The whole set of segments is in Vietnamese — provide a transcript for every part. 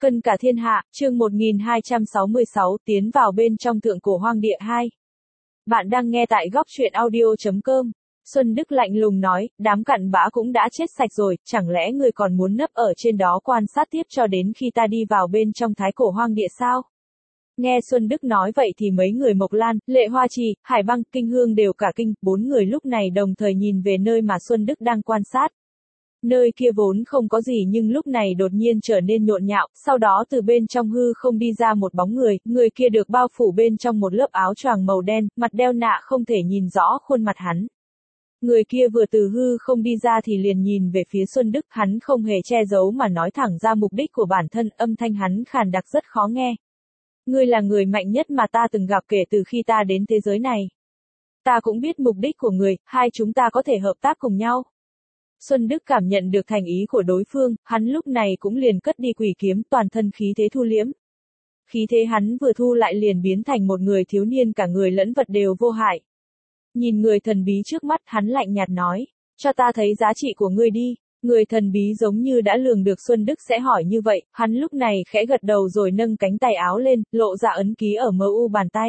Cân cả thiên hạ, chương 1266, tiến vào bên trong thượng cổ hoang địa 2. Bạn đang nghe tại góc truyện audio.com. Xuân Đức lạnh lùng nói, đám cặn bã cũng đã chết sạch rồi, chẳng lẽ ngươi còn muốn nấp ở trên đó quan sát tiếp cho đến khi ta đi vào bên trong thái cổ hoang địa sao? Nghe Xuân Đức nói vậy thì mấy người Mộc Lan, Lệ Hoa Trì, Hải Băng, Kinh Hương đều cả kinh, bốn người lúc này đồng thời nhìn về nơi mà Xuân Đức đang quan sát. Nơi kia vốn không có gì nhưng lúc này đột nhiên trở nên nhộn nhạo, sau đó từ bên trong hư không đi ra một bóng người kia được bao phủ bên trong một lớp áo choàng màu đen, mặt đeo nạ không thể nhìn rõ khuôn mặt hắn. Người kia vừa từ hư không đi ra thì liền nhìn về phía Xuân Đức, hắn không hề che giấu mà nói thẳng ra mục đích của bản thân, âm thanh hắn khàn đặc rất khó nghe. Ngươi là người mạnh nhất mà ta từng gặp kể từ khi ta đến thế giới này. Ta cũng biết mục đích của người, hai chúng ta có thể hợp tác cùng nhau. Xuân Đức cảm nhận được thành ý của đối phương, hắn lúc này cũng liền cất đi quỷ kiếm, toàn thân khí thế thu liễm. Khí thế hắn vừa thu lại liền biến thành một người thiếu niên, cả người lẫn vật đều vô hại. Nhìn người thần bí trước mắt, hắn lạnh nhạt nói, cho ta thấy giá trị của ngươi đi. Người thần bí giống như đã lường được Xuân Đức sẽ hỏi như vậy, hắn lúc này khẽ gật đầu rồi nâng cánh tay áo lên, lộ ra ấn ký ở MU bàn tay.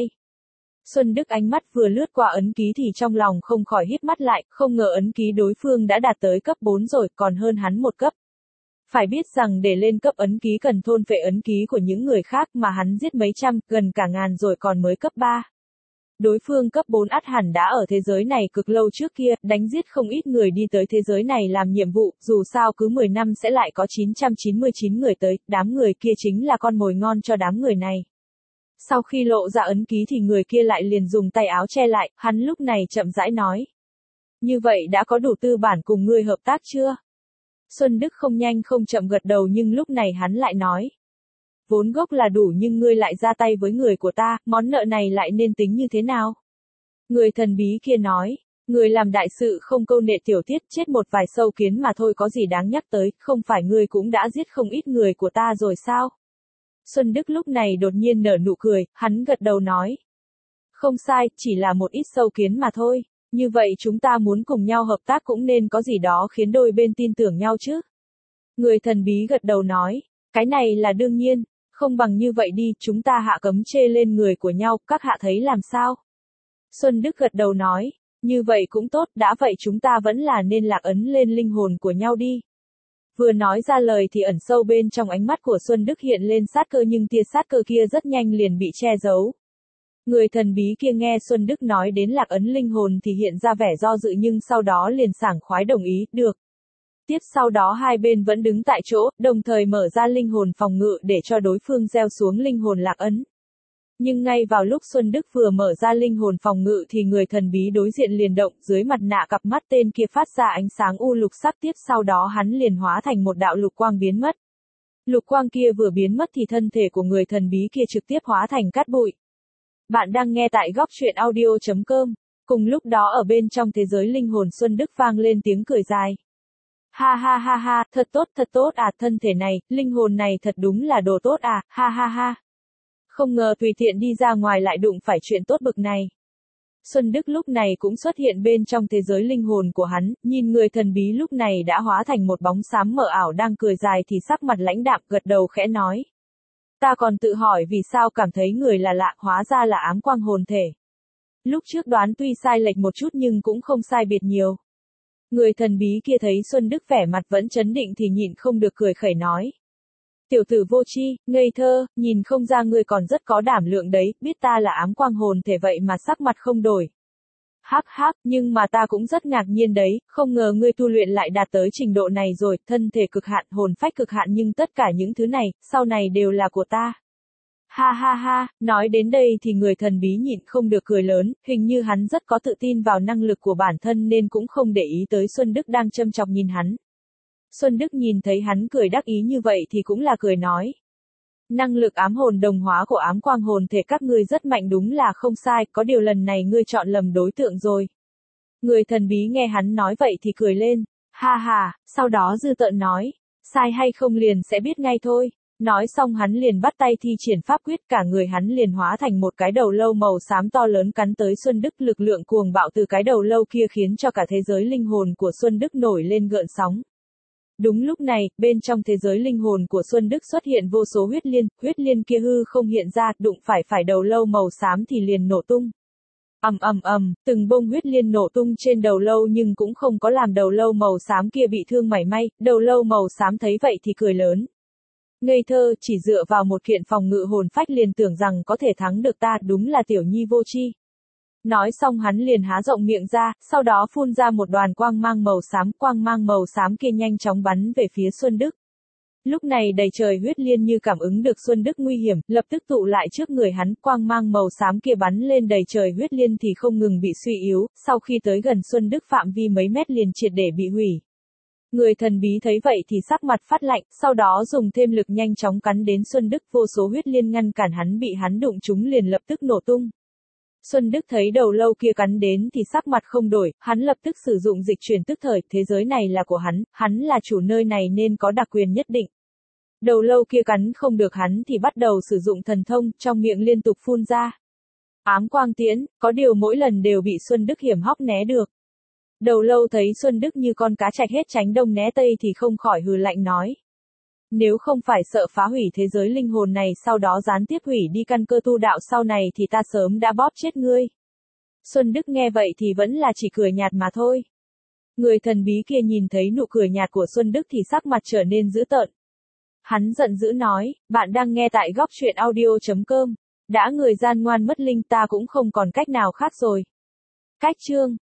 Xuân Đức ánh mắt vừa lướt qua ấn ký thì trong lòng không khỏi híp mắt lại, không ngờ ấn ký đối phương đã đạt tới cấp 4 rồi, còn hơn hắn một cấp. Phải biết rằng để lên cấp ấn ký cần thôn phệ ấn ký của những người khác mà hắn giết mấy trăm, gần cả ngàn rồi còn mới cấp 3. Đối phương cấp 4 ắt hẳn đã ở thế giới này cực lâu trước kia, đánh giết không ít người đi tới thế giới này làm nhiệm vụ, dù sao cứ 10 năm sẽ lại có 999 người tới, đám người kia chính là con mồi ngon cho đám người này. Sau khi lộ ra ấn ký thì người kia lại liền dùng tay áo che lại, hắn lúc này chậm rãi nói. Như vậy đã có đủ tư bản cùng ngươi hợp tác chưa? Xuân Đức không nhanh không chậm gật đầu nhưng lúc này hắn lại nói. Vốn gốc là đủ nhưng ngươi lại ra tay với người của ta, món nợ này lại nên tính như thế nào? Người thần bí kia nói, người làm đại sự không câu nệ tiểu tiết, chết một vài sâu kiến mà thôi có gì đáng nhắc tới, không phải ngươi cũng đã giết không ít người của ta rồi sao? Xuân Đức lúc này đột nhiên nở nụ cười, hắn gật đầu nói. Không sai, chỉ là một ít sâu kiến mà thôi, như vậy chúng ta muốn cùng nhau hợp tác cũng nên có gì đó khiến đôi bên tin tưởng nhau chứ? Người thần bí gật đầu nói, cái này là đương nhiên. Không bằng như vậy đi, chúng ta hạ cấm chê lên người của nhau, các hạ thấy làm sao? Xuân Đức gật đầu nói, như vậy cũng tốt, đã vậy chúng ta vẫn là nên lạc ấn lên linh hồn của nhau đi. Vừa nói ra lời thì ẩn sâu bên trong ánh mắt của Xuân Đức hiện lên sát cơ nhưng tia sát cơ kia rất nhanh liền bị che giấu. Người thần bí kia nghe Xuân Đức nói đến lạc ấn linh hồn thì hiện ra vẻ do dự nhưng sau đó liền sảng khoái đồng ý, được. Tiếp sau đó hai bên vẫn đứng tại chỗ, đồng thời mở ra linh hồn phòng ngự để cho đối phương gieo xuống linh hồn lạc ấn. Nhưng ngay vào lúc Xuân Đức vừa mở ra linh hồn phòng ngự thì người thần bí đối diện liền động, dưới mặt nạ cặp mắt tên kia phát ra ánh sáng u lục sắc, tiếp sau đó hắn liền hóa thành một đạo lục quang biến mất. Lục quang kia vừa biến mất thì thân thể của người thần bí kia trực tiếp hóa thành cát bụi. Bạn đang nghe tại góc truyện audio.com. Cùng lúc đó ở bên trong thế giới linh hồn Xuân Đức vang lên tiếng cười dài. Ha ha ha ha, thật tốt à, thân thể này, linh hồn này thật đúng là đồ tốt à, ha ha ha. Không ngờ tùy tiện đi ra ngoài lại đụng phải chuyện tốt bực này. Xuân Đức lúc này cũng xuất hiện bên trong thế giới linh hồn của hắn, nhìn người thần bí lúc này đã hóa thành một bóng xám mờ ảo đang cười dài thì sắc mặt lãnh đạm gật đầu khẽ nói. Ta còn tự hỏi vì sao cảm thấy người là lạ, hóa ra là ám quang hồn thể. Lúc trước đoán tuy sai lệch một chút nhưng cũng không sai biệt nhiều. Người thần bí kia thấy Xuân Đức vẻ mặt vẫn trấn định thì nhịn không được cười khẩy nói. Tiểu tử vô tri, ngây thơ, nhìn không ra ngươi còn rất có đảm lượng đấy, biết ta là ám quang hồn thể vậy mà sắc mặt không đổi. Hắc hắc, nhưng mà ta cũng rất ngạc nhiên đấy, không ngờ ngươi tu luyện lại đạt tới trình độ này rồi, thân thể cực hạn, hồn phách cực hạn nhưng tất cả những thứ này, sau này đều là của ta. Ha ha ha, nói đến đây thì người thần bí nhịn không được cười lớn, hình như hắn rất có tự tin vào năng lực của bản thân nên cũng không để ý tới Xuân Đức đang châm chọc nhìn hắn. Xuân Đức nhìn thấy hắn cười đắc ý như vậy thì cũng là cười nói. Năng lực ám hồn đồng hóa của ám quang hồn thể các ngươi rất mạnh đúng là không sai, có điều lần này ngươi chọn lầm đối tượng rồi. Người thần bí nghe hắn nói vậy thì cười lên, ha ha, sau đó dư tợn nói, sai hay không liền sẽ biết ngay thôi. Nói xong hắn liền bắt tay thi triển pháp quyết, cả người hắn liền hóa thành một cái đầu lâu màu xám to lớn cắn tới Xuân Đức, lực lượng cuồng bạo từ cái đầu lâu kia khiến cho cả thế giới linh hồn của Xuân Đức nổi lên gợn sóng. Đúng lúc này, bên trong thế giới linh hồn của Xuân Đức xuất hiện vô số huyết liên kia hư không hiện ra, đụng phải đầu lâu màu xám thì liền nổ tung. Từng bông huyết liên nổ tung trên đầu lâu nhưng cũng không có làm đầu lâu màu xám kia bị thương mảy may, đầu lâu màu xám thấy vậy thì cười lớn. Ngây thơ, chỉ dựa vào một kiện phòng ngự hồn phách liền tưởng rằng có thể thắng được ta, đúng là tiểu nhi vô tri. Nói xong hắn liền há rộng miệng ra, sau đó phun ra một đoàn quang mang màu xám kia nhanh chóng bắn về phía Xuân Đức. Lúc này đầy trời huyết liên như cảm ứng được Xuân Đức nguy hiểm, lập tức tụ lại trước người hắn, quang mang màu xám kia bắn lên đầy trời huyết liên thì không ngừng bị suy yếu, sau khi tới gần Xuân Đức phạm vi mấy mét liền triệt để bị hủy. Người thần bí thấy vậy thì sắc mặt phát lạnh, sau đó dùng thêm lực nhanh chóng cắn đến Xuân Đức, vô số huyết liên ngăn cản hắn bị hắn đụng trúng liền lập tức nổ tung. Xuân Đức thấy đầu lâu kia cắn đến thì sắc mặt không đổi, hắn lập tức sử dụng dịch chuyển tức thời, thế giới này là của hắn là chủ nơi này nên có đặc quyền nhất định. Đầu lâu kia cắn không được hắn thì bắt đầu sử dụng thần thông, trong miệng liên tục phun ra ám quang tiễn, có điều mỗi lần đều bị Xuân Đức hiểm hóc né được. Đầu lâu thấy Xuân Đức như con cá trạch hết tránh đông né tây thì không khỏi hừ lạnh nói. Nếu không phải sợ phá hủy thế giới linh hồn này sau đó gián tiếp hủy đi căn cơ tu đạo sau này thì ta sớm đã bóp chết ngươi. Xuân Đức nghe vậy thì vẫn là chỉ cười nhạt mà thôi. Người thần bí kia nhìn thấy nụ cười nhạt của Xuân Đức thì sắc mặt trở nên dữ tợn. Hắn giận dữ nói, bạn đang nghe tại góc truyện audio.com. Đã người gian ngoan mất linh ta cũng không còn cách nào khác rồi. Cách chương